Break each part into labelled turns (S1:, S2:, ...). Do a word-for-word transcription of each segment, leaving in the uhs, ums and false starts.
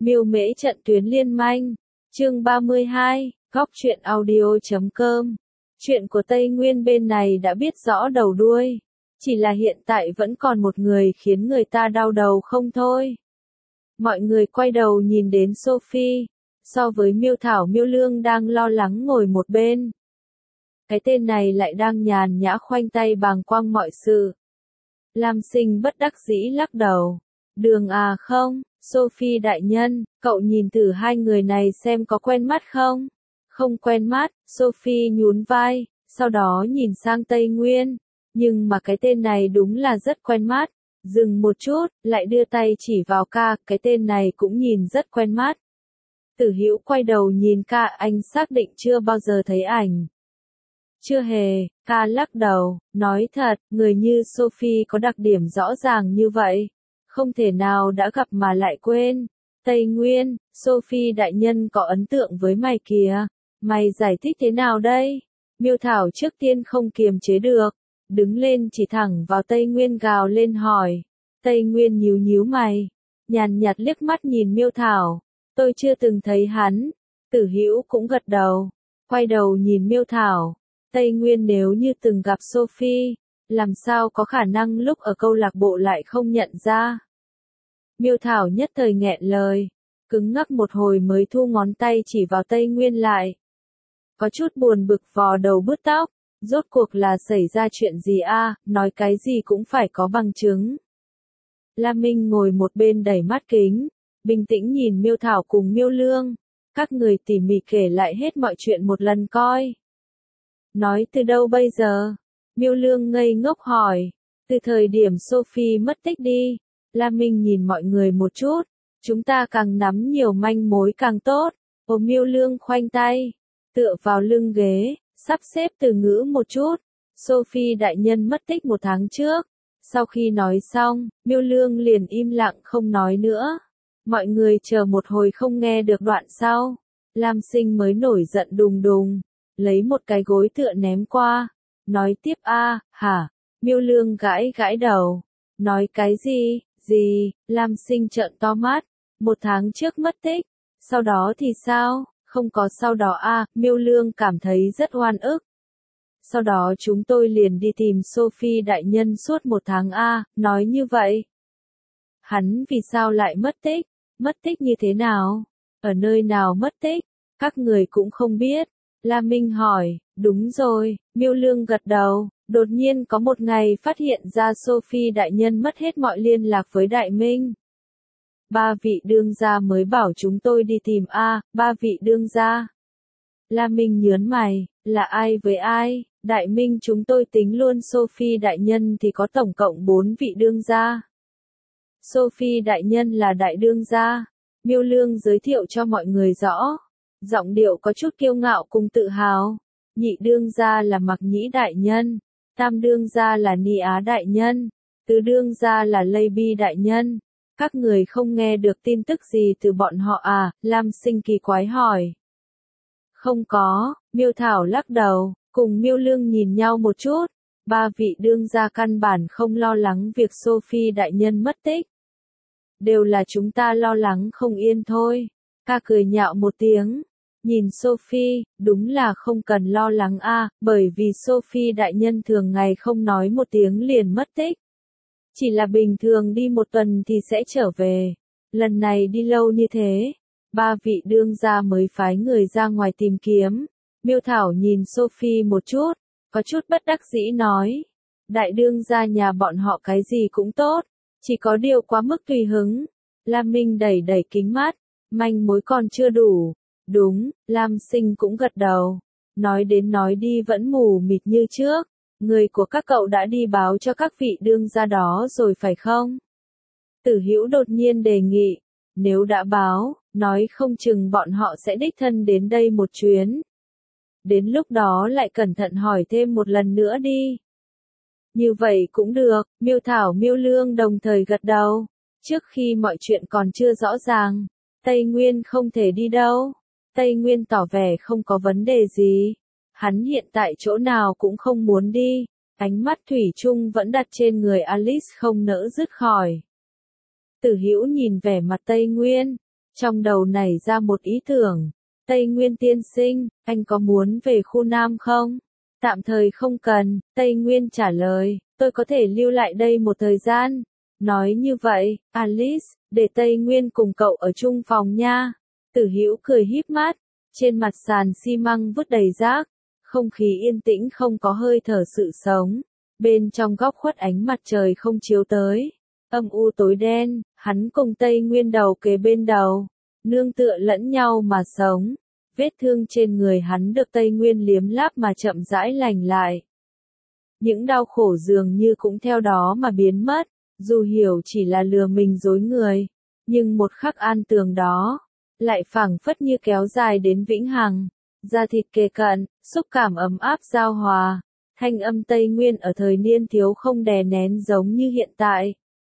S1: Miêu Mễ trận tuyến liên manh. Chương ba mươi hai, góc truyện audio chấm com. Chuyện của Tây Nguyên bên này đã biết rõ đầu đuôi. Chỉ là hiện tại vẫn còn một người khiến người ta đau đầu không thôi. Mọi người quay đầu nhìn đến Sophie. So với Miêu Thảo, Miêu Lương đang lo lắng ngồi một bên. Cái tên này lại đang nhàn nhã khoanh tay bàng quang mọi sự. Lam Sinh bất đắc dĩ lắc đầu. Đường à không, Sophie đại nhân, cậu nhìn thử hai người này xem có quen mắt không? Không quen mắt, Sophie nhún vai, sau đó nhìn sang Tây Nguyên. Nhưng mà cái tên này đúng là rất quen mắt. Dừng một chút, lại đưa tay chỉ vào ca, cái tên này cũng nhìn rất quen mắt. Tử Hữu quay đầu nhìn ca, anh xác định chưa bao giờ thấy ảnh. Chưa hề, ca lắc đầu, nói thật, người như Sophie có đặc điểm rõ ràng như vậy. Không thể nào đã gặp mà lại quên. Tây Nguyên, Sophie đại nhân có ấn tượng với mày kìa. Mày giải thích thế nào đây? Miêu Thảo trước tiên không kiềm chế được. Đứng lên chỉ thẳng vào Tây Nguyên gào lên hỏi. Tây Nguyên nhíu nhíu mày. Nhàn nhạt liếc mắt nhìn Miêu Thảo. Tôi chưa từng thấy hắn. Tử Hữu cũng gật đầu. Quay đầu nhìn Miêu Thảo. Tây Nguyên nếu như từng gặp Sophie, làm sao có khả năng lúc ở câu lạc bộ lại không nhận ra. Miêu Thảo nhất thời nghẹn lời, cứng ngắc một hồi mới thu ngón tay chỉ vào Tây Nguyên lại. Có chút buồn bực vò đầu bứt tóc, rốt cuộc là xảy ra chuyện gì a? Nói cái gì cũng phải có bằng chứng. Lam Minh ngồi một bên đẩy mắt kính, bình tĩnh nhìn Miêu Thảo cùng Miêu Lương. Các người tỉ mỉ kể lại hết mọi chuyện một lần coi. Nói từ đâu bây giờ? Miêu Lương ngây ngốc hỏi. Từ thời điểm Sophie mất tích đi. Lam Minh nhìn mọi người một chút. Chúng ta càng nắm nhiều manh mối càng tốt. Ồ, Miêu Lương khoanh tay, tựa vào lưng ghế, sắp xếp từ ngữ một chút. Sophie đại nhân mất tích một tháng trước. Sau khi nói xong, Miêu Lương liền im lặng không nói nữa. Mọi người chờ một hồi không nghe được đoạn sau. Lam Sinh mới nổi giận đùng đùng, lấy một cái gối tựa ném qua. Nói tiếp a, hả? Miêu Lương gãi gãi đầu. Nói cái gì, gì? Lam Sinh trợn to mắt. Một tháng trước mất tích. Sau đó thì sao? Không có sau đó a, Miêu Lương cảm thấy rất oan ức. Sau đó chúng tôi liền đi tìm Sophie đại nhân suốt một tháng a, nói như vậy. Hắn vì sao lại mất tích? Mất tích như thế nào? Ở nơi nào mất tích? Các người cũng không biết. La Minh hỏi, đúng rồi, Miêu Lương gật đầu, đột nhiên có một ngày phát hiện ra Sophie đại nhân mất hết mọi liên lạc với Đại Minh. Ba vị đương gia mới bảo chúng tôi đi tìm a, ba vị đương gia. La Minh nhớn mày, là ai với ai? Đại Minh chúng tôi tính luôn Sophie đại nhân thì có tổng cộng bốn vị đương gia. Sophie đại nhân là đại đương gia. Miêu Lương giới thiệu cho mọi người rõ. Giọng điệu có chút kiêu ngạo cùng tự hào. Nhị đương gia là Mặc Nhĩ đại nhân. Tam đương gia là Ni Á đại nhân. Tứ đương gia là Lây Bi đại nhân. Các người không nghe được tin tức gì từ bọn họ à? Lam Sinh kỳ quái hỏi. Không có, Miêu Thảo lắc đầu, cùng Miêu Lương nhìn nhau một chút. Ba vị đương gia căn bản không lo lắng việc Sophie đại nhân mất tích. Đều là chúng ta lo lắng không yên thôi. Ca cười nhạo một tiếng. Nhìn Sophie, đúng là không cần lo lắng a, bởi vì Sophie đại nhân thường ngày không nói một tiếng liền mất tích. Chỉ là bình thường đi một tuần thì sẽ trở về. Lần này đi lâu như thế, ba vị đương gia mới phái người ra ngoài tìm kiếm. Miêu Thảo nhìn Sophie một chút, có chút bất đắc dĩ nói. Đại đương gia nhà bọn họ cái gì cũng tốt, chỉ có điều quá mức tùy hứng. Lam Minh đẩy đẩy kính mắt, manh mối còn chưa đủ. Đúng, Lam Sinh cũng gật đầu. Nói đến nói đi vẫn mù mịt như trước. Người của các cậu đã đi báo cho các vị đương gia đó rồi phải không? Tử Hữu đột nhiên đề nghị. Nếu đã báo, nói không chừng bọn họ sẽ đích thân đến đây một chuyến. Đến lúc đó lại cẩn thận hỏi thêm một lần nữa đi. Như vậy cũng được, Miêu Thảo Miêu Lương đồng thời gật đầu. Trước khi mọi chuyện còn chưa rõ ràng, Tây Nguyên không thể đi đâu. Tây Nguyên tỏ vẻ không có vấn đề gì. Hắn hiện tại chỗ nào cũng không muốn đi. Ánh mắt thủy chung vẫn đặt trên người Alice không nỡ dứt khỏi. Tử Hữu nhìn vẻ mặt Tây Nguyên. Trong đầu nảy ra một ý tưởng. Tây Nguyên tiên sinh, anh có muốn về khu Nam không? Tạm thời không cần, Tây Nguyên trả lời, tôi có thể lưu lại đây một thời gian. Nói như vậy, Alice, để Tây Nguyên cùng cậu ở chung phòng nha. Tử Hữu cười híp mắt, trên mặt sàn xi măng vứt đầy rác, không khí yên tĩnh không có hơi thở sự sống. Bên trong góc khuất ánh mặt trời không chiếu tới, âm u tối đen, hắn cùng Tây Nguyên đầu kề bên đầu, nương tựa lẫn nhau mà sống. Vết thương trên người hắn được Tây Nguyên liếm láp mà chậm rãi lành lại. Những đau khổ dường như cũng theo đó mà biến mất, dù hiểu chỉ là lừa mình dối người, nhưng một khắc an tường đó, lại phảng phất như kéo dài đến vĩnh hằng. Da thịt kề cận, xúc cảm ấm áp giao hòa, thanh âm Tây Nguyên ở thời niên thiếu không đè nén giống như hiện tại.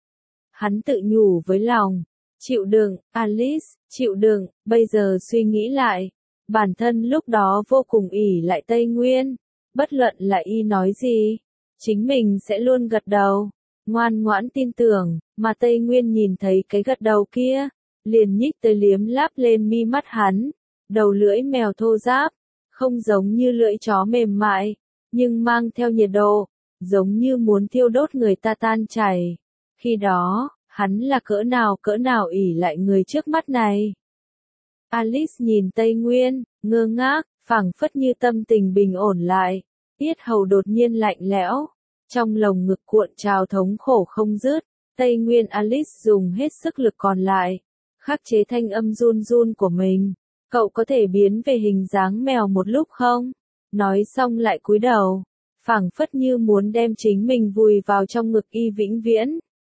S1: Hắn tự nhủ với lòng, chịu đựng, Alice, chịu đựng, bây giờ suy nghĩ lại, bản thân lúc đó vô cùng ỷ lại Tây Nguyên, bất luận là y nói gì, chính mình sẽ luôn gật đầu, ngoan ngoãn tin tưởng, mà Tây Nguyên nhìn thấy cái gật đầu kia, liền nhích tới liếm láp lên mi mắt hắn, đầu lưỡi mèo thô ráp, không giống như lưỡi chó mềm mại, nhưng mang theo nhiệt độ, giống như muốn thiêu đốt người ta tan chảy. Khi đó, hắn là cỡ nào cỡ nào ỷ lại người trước mắt này. Alice nhìn Tây Nguyên, ngơ ngác, phảng phất như tâm tình bình ổn lại, yết hầu đột nhiên lạnh lẽo, trong lồng ngực cuộn trào thống khổ không dứt. Tây Nguyên Alice dùng hết sức lực còn lại, khắc chế thanh âm run run của mình. Cậu có thể biến về hình dáng mèo một lúc không? Nói xong lại cúi đầu, phảng phất như muốn đem chính mình vùi vào trong ngực y vĩnh viễn.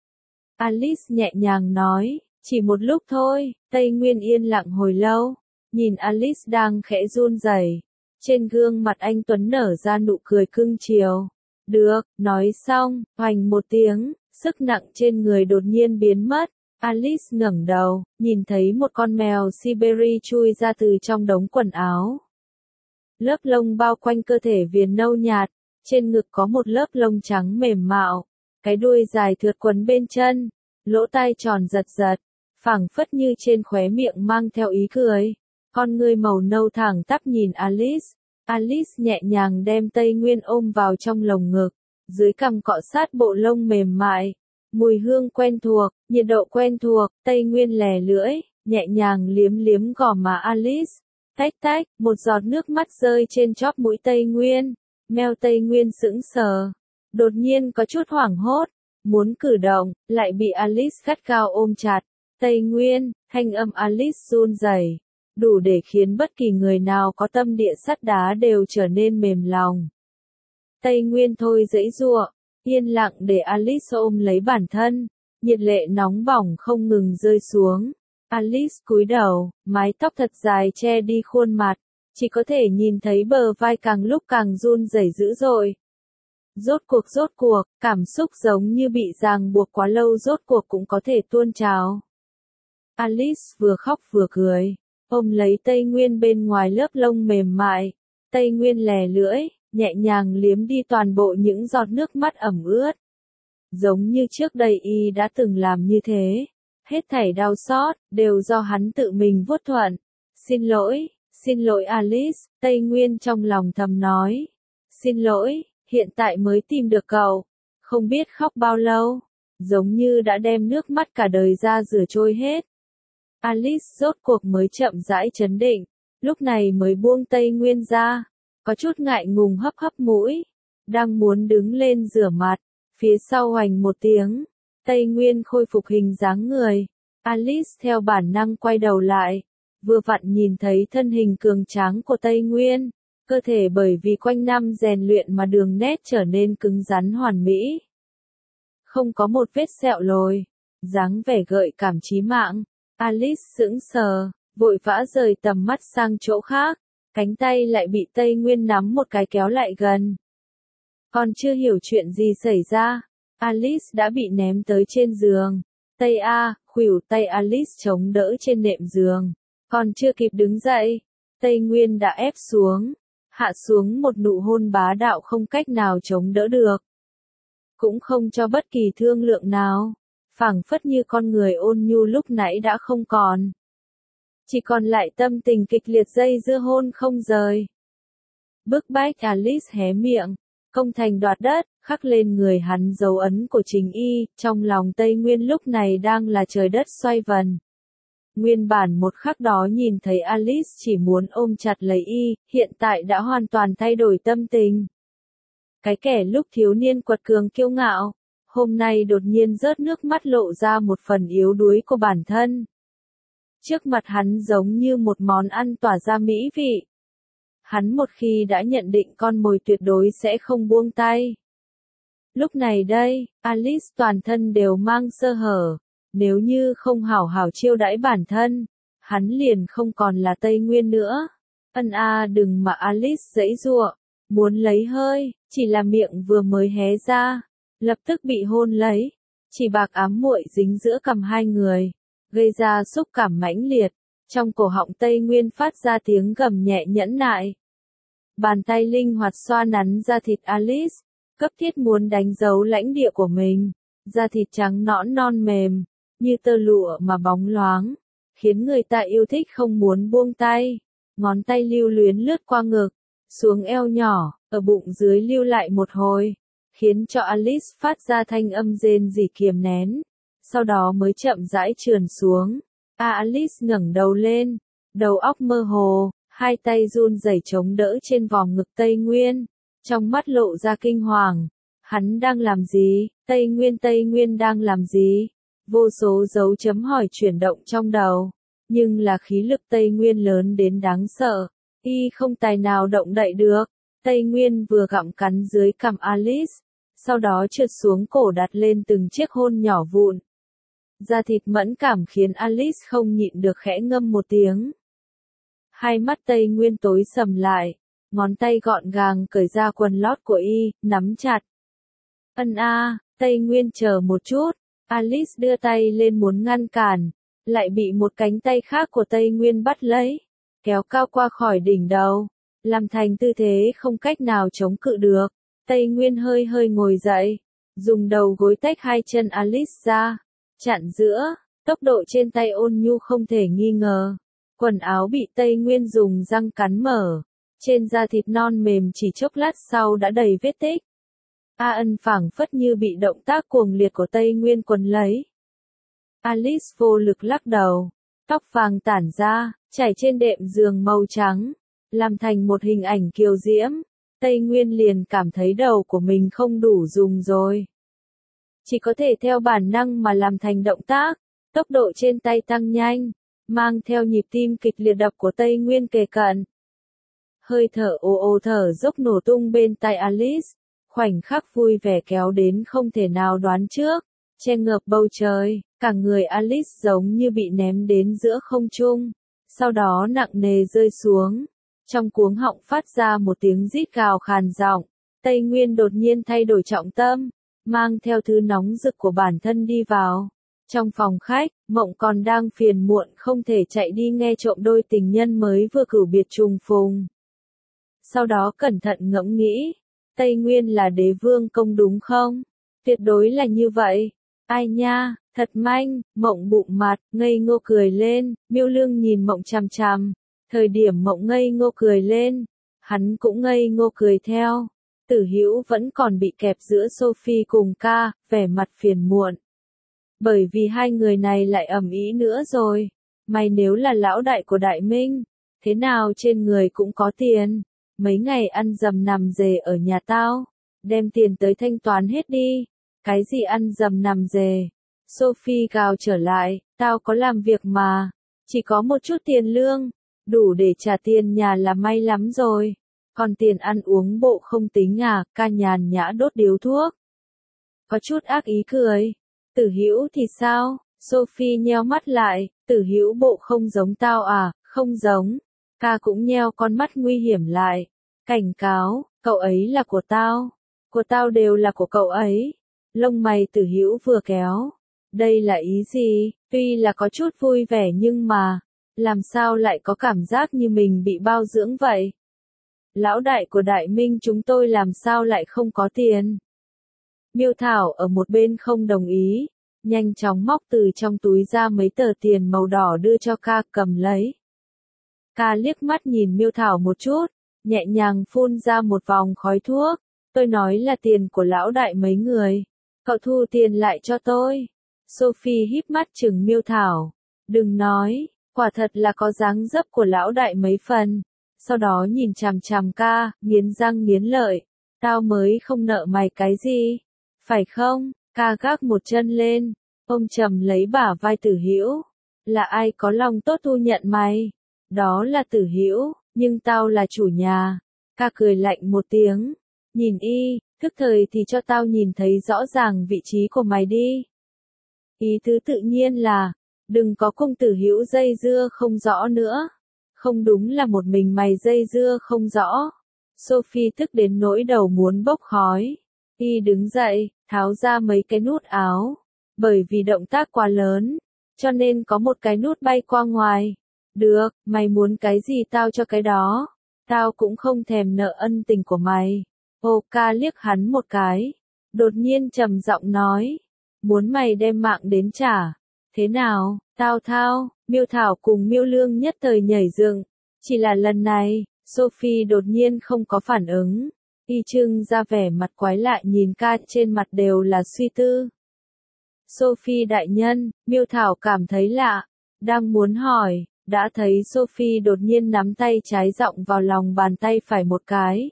S1: Alice nhẹ nhàng nói, chỉ một lúc thôi. Tây Nguyên yên lặng hồi lâu, nhìn Alice đang khẽ run rẩy, trên gương mặt anh tuấn nở ra nụ cười cưng chiều. Được, nói xong, hoành một tiếng, sức nặng trên người đột nhiên biến mất. Alice ngẩng đầu, nhìn thấy một con mèo Siberia chui ra từ trong đống quần áo. Lớp lông bao quanh cơ thể viền nâu nhạt, trên ngực có một lớp lông trắng mềm mạo, cái đuôi dài thượt quấn bên chân, lỗ tai tròn giật giật, phảng phất như trên khóe miệng mang theo ý cười. Con ngươi màu nâu thẳng tắp nhìn Alice. Alice nhẹ nhàng đem Tây Nguyên ôm vào trong lồng ngực, dưới cằm cọ sát bộ lông mềm mại. Mùi hương quen thuộc, nhiệt độ quen thuộc, Tây Nguyên lè lưỡi, nhẹ nhàng liếm liếm gò má Alice. Tách tách, một giọt nước mắt rơi trên chóp mũi Tây Nguyên. Mèo Tây Nguyên sững sờ, đột nhiên có chút hoảng hốt, muốn cử động, lại bị Alice gắt gao ôm chặt. Tây Nguyên, thanh âm Alice run rẩy, đủ để khiến bất kỳ người nào có tâm địa sắt đá đều trở nên mềm lòng. Tây Nguyên thôi giãy giụa, yên lặng để Alice ôm lấy bản thân, nhiệt lệ nóng bỏng không ngừng rơi xuống. Alice cúi đầu, mái tóc thật dài che đi khuôn mặt, chỉ có thể nhìn thấy bờ vai càng lúc càng run rẩy dữ dội. Rốt cuộc rốt cuộc, cảm xúc giống như bị ràng buộc quá lâu rốt cuộc cũng có thể tuôn trào. Alice vừa khóc vừa cười, ôm lấy Tây Nguyên bên ngoài lớp lông mềm mại. Tây Nguyên lè lưỡi, nhẹ nhàng liếm đi toàn bộ những giọt nước mắt ẩm ướt. Giống như trước đây y đã từng làm như thế. Hết thảy đau xót, đều do hắn tự mình vuốt thuận. Xin lỗi, xin lỗi Alice, Tây Nguyên trong lòng thầm nói. Xin lỗi, hiện tại mới tìm được cậu. Không biết khóc bao lâu, giống như đã đem nước mắt cả đời ra rửa trôi hết. Alice rốt cuộc mới chậm rãi chấn định, lúc này mới buông Tây Nguyên ra, có chút ngại ngùng hấp hấp mũi, đang muốn đứng lên rửa mặt, phía sau hoành một tiếng, Tây Nguyên khôi phục hình dáng người. Alice theo bản năng quay đầu lại, vừa vặn nhìn thấy thân hình cường tráng của Tây Nguyên, cơ thể bởi vì quanh năm rèn luyện mà đường nét trở nên cứng rắn hoàn mỹ. Không có một vết sẹo lồi, dáng vẻ gợi cảm chí mạng. Alice sững sờ, vội vã rời tầm mắt sang chỗ khác, cánh tay lại bị Tây Nguyên nắm một cái kéo lại gần. Còn chưa hiểu chuyện gì xảy ra, Alice đã bị ném tới trên giường. Tây A, khuỷu tay Alice chống đỡ trên nệm giường, còn chưa kịp đứng dậy, Tây Nguyên đã ép xuống, hạ xuống một nụ hôn bá đạo không cách nào chống đỡ được. Cũng không cho bất kỳ thương lượng nào, phảng phất như con người ôn nhu lúc nãy đã không còn. chỉ còn lại tâm tình kịch liệt dây dưa hôn không rời. Bức bách Alice hé miệng, công thành đoạt đất, khắc lên người hắn dấu ấn của Trình Y, trong lòng Tây Nguyên lúc này đang là trời đất xoay vần. Nguyên bản một khắc đó nhìn thấy Alice chỉ muốn ôm chặt lấy Y, hiện tại đã hoàn toàn thay đổi tâm tình. Cái kẻ lúc thiếu niên quật cường kiêu ngạo, hôm nay đột nhiên rớt nước mắt lộ ra một phần yếu đuối của bản thân. Trước mặt hắn giống như một món ăn tỏa ra mỹ vị. Hắn một khi đã nhận định con mồi tuyệt đối sẽ không buông tay. Lúc này đây, Alice toàn thân đều mang sơ hở. Nếu như không hảo hảo chiêu đãi bản thân, hắn liền không còn là Tây Nguyên nữa. Ân a đừng mà Alice giãy giụa, muốn lấy hơi, chỉ là miệng vừa mới hé ra, lập tức bị hôn lấy. Chỉ bạc ám muội dính giữa cằm hai người, gây ra xúc cảm mãnh liệt. Trong cổ họng Tây Nguyên phát ra tiếng gầm nhẹ nhẫn nại. Bàn tay linh hoạt xoa nắn da thịt Alice, cấp thiết muốn đánh dấu lãnh địa của mình. Da thịt trắng nõn non mềm, như tơ lụa mà bóng loáng, khiến người ta yêu thích không muốn buông tay. Ngón tay lưu luyến lướt qua ngực, xuống eo nhỏ, ở bụng dưới lưu lại một hồi, khiến cho Alice phát ra thanh âm rên rỉ kiềm nén, sau đó mới chậm rãi trườn xuống. A Alice ngẩng đầu lên, đầu óc mơ hồ, hai tay run rẩy chống đỡ trên vòng ngực Tây Nguyên, trong mắt lộ ra kinh hoàng. Hắn đang làm gì? Tây Nguyên Tây Nguyên đang làm gì? Vô số dấu chấm hỏi chuyển động trong đầu, nhưng là khí lực Tây Nguyên lớn đến đáng sợ, y không tài nào động đậy được. Tây Nguyên vừa gặm cắn dưới cằm Alice, sau đó trượt xuống cổ đặt lên từng chiếc hôn nhỏ vụn. Da thịt mẫn cảm khiến Alice không nhịn được khẽ ngâm một tiếng. Hai mắt Tây Nguyên tối sầm lại, ngón tay gọn gàng cởi ra quần lót của y, nắm chặt. Ân a, Tây Nguyên chờ một chút. Alice đưa tay lên muốn ngăn cản, lại bị một cánh tay khác của Tây Nguyên bắt lấy, kéo cao qua khỏi đỉnh đầu, làm thành tư thế không cách nào chống cự được. Tây Nguyên hơi hơi ngồi dậy, dùng đầu gối tách hai chân Alice ra, chặn giữa, tốc độ trên tay ôn nhu không thể nghi ngờ. Quần áo bị Tây Nguyên dùng răng cắn mở, trên da thịt non mềm chỉ chốc lát sau đã đầy vết tích. A Ân phảng phất như bị động tác cuồng liệt của Tây Nguyên quấn lấy. Alice vô lực lắc đầu, tóc vàng tản ra, chảy trên đệm giường màu trắng, làm thành một hình ảnh kiều diễm. Tây Nguyên liền cảm thấy đầu của mình không đủ dùng rồi. Chỉ có thể theo bản năng mà làm thành động tác, tốc độ trên tay tăng nhanh, mang theo nhịp tim kịch liệt đập của Tây Nguyên kề cận. Hơi thở ồ ồ thở dốc nổ tung bên tai Alice. Khoảnh khắc vui vẻ kéo đến không thể nào đoán trước, che ngợp bầu trời, cả người Alice giống như bị ném đến giữa không trung, sau đó nặng nề rơi xuống. Trong cuống họng phát ra một tiếng rít gào khàn giọng. Tây Nguyên đột nhiên thay đổi trọng tâm, mang theo thứ nóng rực của bản thân đi vào. Trong phòng khách, Mộng còn đang phiền muộn không thể chạy đi nghe trộm đôi tình nhân mới vừa cửu biệt trùng phùng. Sau đó cẩn thận ngẫm nghĩ. Tây Nguyên là đế vương công đúng không? Tuyệt đối là như vậy. Ai nha, thật manh. Mộng bụng mặt, ngây ngô cười lên. Miêu Lương nhìn Mộng chằm chằm. Thời điểm Mộng ngây ngô cười lên, hắn cũng ngây ngô cười theo. Tử Hữu vẫn còn bị kẹp giữa Sophie cùng ca, vẻ mặt phiền muộn. Bởi vì hai người này lại ầm ĩ nữa rồi. Mày nếu là lão đại của Đại Minh, thế nào trên người cũng có tiền. Mấy ngày ăn dầm nằm dề ở nhà tao, đem tiền tới thanh toán hết đi. Cái gì ăn dầm nằm dề? Sophie gào trở lại, tao có làm việc mà, chỉ có một chút tiền lương, đủ để trả tiền nhà là may lắm rồi. Còn tiền ăn uống bộ không tính à? Ca nhàn nhã đốt điếu thuốc. Có chút ác ý cười. Tử Hữu thì sao? Sophie nheo mắt lại, Tử Hữu bộ không giống tao à? Không giống. Ca cũng nheo con mắt nguy hiểm lại. Cảnh cáo, cậu ấy là của tao. Của tao đều là của cậu ấy. Lông mày Tử Hữu vừa kéo. Đây là ý gì? Tuy là có chút vui vẻ nhưng mà, làm sao lại có cảm giác như mình bị bao dưỡng vậy? Lão đại của Đại Minh chúng tôi làm sao lại không có tiền? Miêu Thảo ở một bên không đồng ý, nhanh chóng móc từ trong túi ra mấy tờ tiền màu đỏ đưa cho ca cầm lấy. Ca liếc mắt nhìn Miêu Thảo một chút, nhẹ nhàng phun ra một vòng khói thuốc. Tôi nói là tiền của lão đại mấy người. Cậu thu tiền lại cho tôi. Sophie híp mắt chừng Miêu Thảo. Đừng nói, quả thật là có dáng dấp của lão đại mấy phần. Sau đó nhìn chằm chằm ca, nghiến răng nghiến lợi. Tao mới không nợ mày cái gì. Phải không? Ca gác một chân lên. Ông trầm lấy bả vai Tử Hữu. Là ai có lòng tốt thu nhận mày? Đó là Tử Hữu, nhưng tao là chủ nhà. Ca cười lạnh một tiếng. Nhìn y, thức thời thì cho tao nhìn thấy rõ ràng vị trí của mày đi. Ý tứ tự nhiên là, đừng có cùng Tử Hữu dây dưa không rõ nữa. Không đúng là một mình mày dây dưa không rõ. Sophie tức đến nỗi đầu muốn bốc khói. Y đứng dậy, tháo ra mấy cái nút áo. Bởi vì động tác quá lớn, cho nên có một cái nút bay qua ngoài. Được, mày muốn cái gì tao cho cái đó. Tao cũng không thèm nợ ân tình của mày. Ô Ca liếc hắn một cái. Đột nhiên trầm giọng nói. Muốn mày đem mạng đến trả. Thế nào, tao thao, Miêu Thảo cùng Miêu Lương nhất thời nhảy dựng. Chỉ là lần này, Sophie đột nhiên không có phản ứng. Y trưng ra vẻ mặt quái lạ nhìn Ca trên mặt đều là suy tư. Sophie đại nhân, Miêu Thảo cảm thấy lạ. Đang muốn hỏi, đã thấy Sophie đột nhiên nắm tay trái giọng vào lòng bàn tay phải một cái.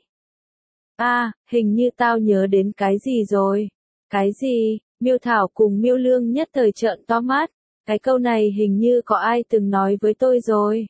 S1: À, hình như tao nhớ đến cái gì rồi. Cái gì? Miêu Thảo cùng Miêu Lương nhất thời trợn to mắt. Cái câu này hình như có ai từng nói với tôi rồi.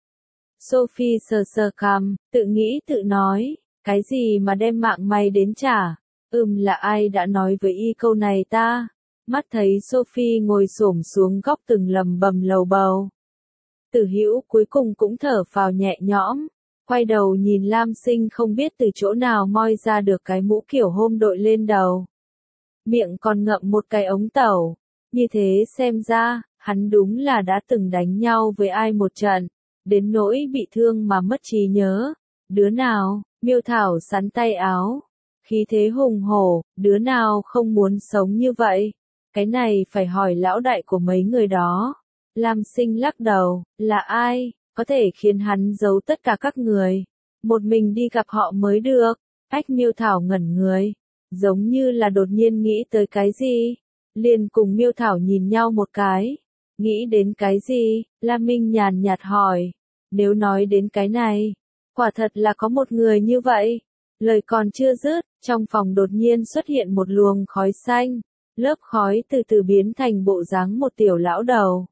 S1: Sophie sờ sờ cằm, tự nghĩ tự nói. Cái gì mà đem mạng mày đến trả? Ừm là ai đã nói với y câu này ta? Mắt thấy Sophie ngồi xổm xuống góc từng lầm bầm lầu bầu. Tử Hữu cuối cùng cũng thở phào nhẹ nhõm. Quay đầu nhìn Lam Sinh không biết từ chỗ nào moi ra được cái mũ kiểu hôm đội lên đầu. Miệng còn ngậm một cái ống tẩu. Như thế xem ra, hắn đúng là đã từng đánh nhau với ai một trận. Đến nỗi bị thương mà mất trí nhớ. Đứa nào, Miêu Thảo sắn tay áo. Khí thế hùng hổ, đứa nào không muốn sống như vậy. Cái này phải hỏi lão đại của mấy người đó. Lam Sinh lắc đầu, là ai, có thể khiến hắn giấu tất cả các người. Một mình đi gặp họ mới được. Ách Miêu Thảo ngẩn người. Giống như là đột nhiên nghĩ tới cái gì. Liền cùng Miêu Thảo nhìn nhau một cái. Nghĩ đến cái gì, Lam Minh nhàn nhạt hỏi. Nếu nói đến cái này, quả thật là có một người như vậy. Lời còn chưa dứt, trong phòng đột nhiên xuất hiện một luồng khói xanh. Lớp khói từ từ biến thành bộ dáng một tiểu lão đầu.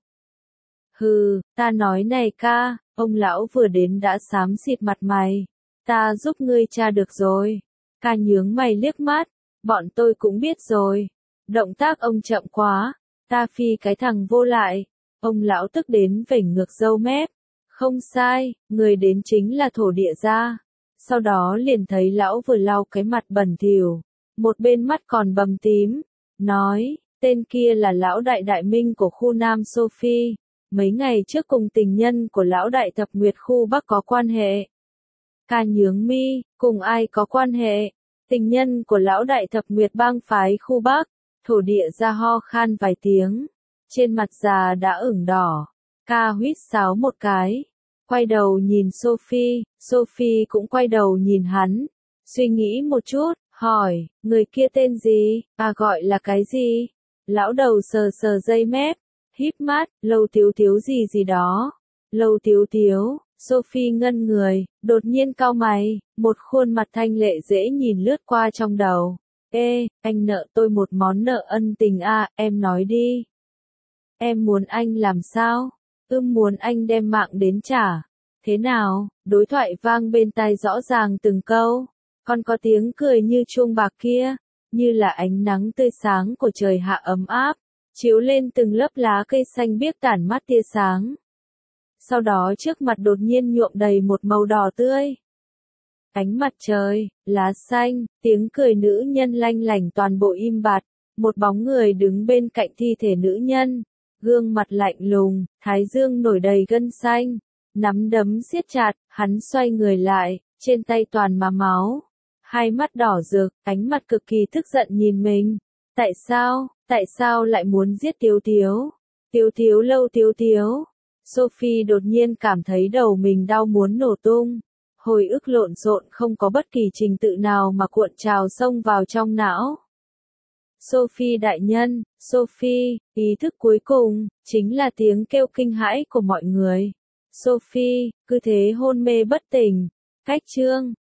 S1: Hừ, ta nói này ca, ông lão vừa đến đã xám xịt mặt mày. Ta giúp ngươi tra được rồi. Ca nhướng mày liếc mắt, bọn tôi cũng biết rồi. Động tác ông chậm quá, ta phi cái thằng vô lại. Ông lão tức đến vểnh ngược râu mép. Không sai, người đến chính là thổ địa gia. Sau đó liền thấy lão vừa lau cái mặt bẩn thỉu, một bên mắt còn bầm tím. Nói, tên kia là lão đại đại minh của khu Nam Sophie. Mấy ngày trước cùng tình nhân của lão đại thập nguyệt khu Bắc có quan hệ. Ca nhướng mi, cùng ai có quan hệ? Tình nhân của lão đại thập nguyệt bang phái khu Bắc. Thổ địa ra ho khan vài tiếng. Trên mặt già đã ửng đỏ. Ca huýt sáo một cái. Quay đầu nhìn Sophie, Sophie cũng quay đầu nhìn hắn. Suy nghĩ một chút, hỏi, người kia tên gì, à gọi là cái gì? Lão đầu sờ sờ dây mép, híp mắt, Lâu Tiếu Tiếu gì gì đó. Lâu Tiếu Tiếu, Sophie ngân người, đột nhiên cau mày, một khuôn mặt thanh lệ dễ nhìn lướt qua trong đầu. Ê, anh nợ tôi một món nợ ân tình à, em nói đi. Em muốn anh làm sao? Ưm muốn anh đem mạng đến trả. Thế nào? Đối thoại vang bên tai rõ ràng từng câu. Còn có tiếng cười như chuông bạc kia, như là ánh nắng tươi sáng của trời hạ ấm áp, chiếu lên từng lớp lá cây xanh biếc tản mát tia sáng. Sau đó trước mặt đột nhiên nhuộm đầy một màu đỏ tươi. Ánh mặt trời, lá xanh, tiếng cười nữ nhân lanh lảnh toàn bộ im bặt, một bóng người đứng bên cạnh thi thể nữ nhân, gương mặt lạnh lùng, thái dương nổi đầy gân xanh, nắm đấm siết chặt, hắn xoay người lại, trên tay toàn mà máu. Hai mắt đỏ rực, ánh mặt cực kỳ tức giận nhìn mình. Tại sao, tại sao lại muốn giết Tiếu Tiếu? Tiếu Tiếu Lâu Tiếu Tiếu. Sophie đột nhiên cảm thấy đầu mình đau muốn nổ tung. Hồi ức lộn xộn không có bất kỳ trình tự nào mà cuộn trào xông vào trong não. Sophie đại nhân, Sophie, ý thức cuối cùng, chính là tiếng kêu kinh hãi của mọi người. Sophie, cứ thế hôn mê bất tỉnh. Cách chương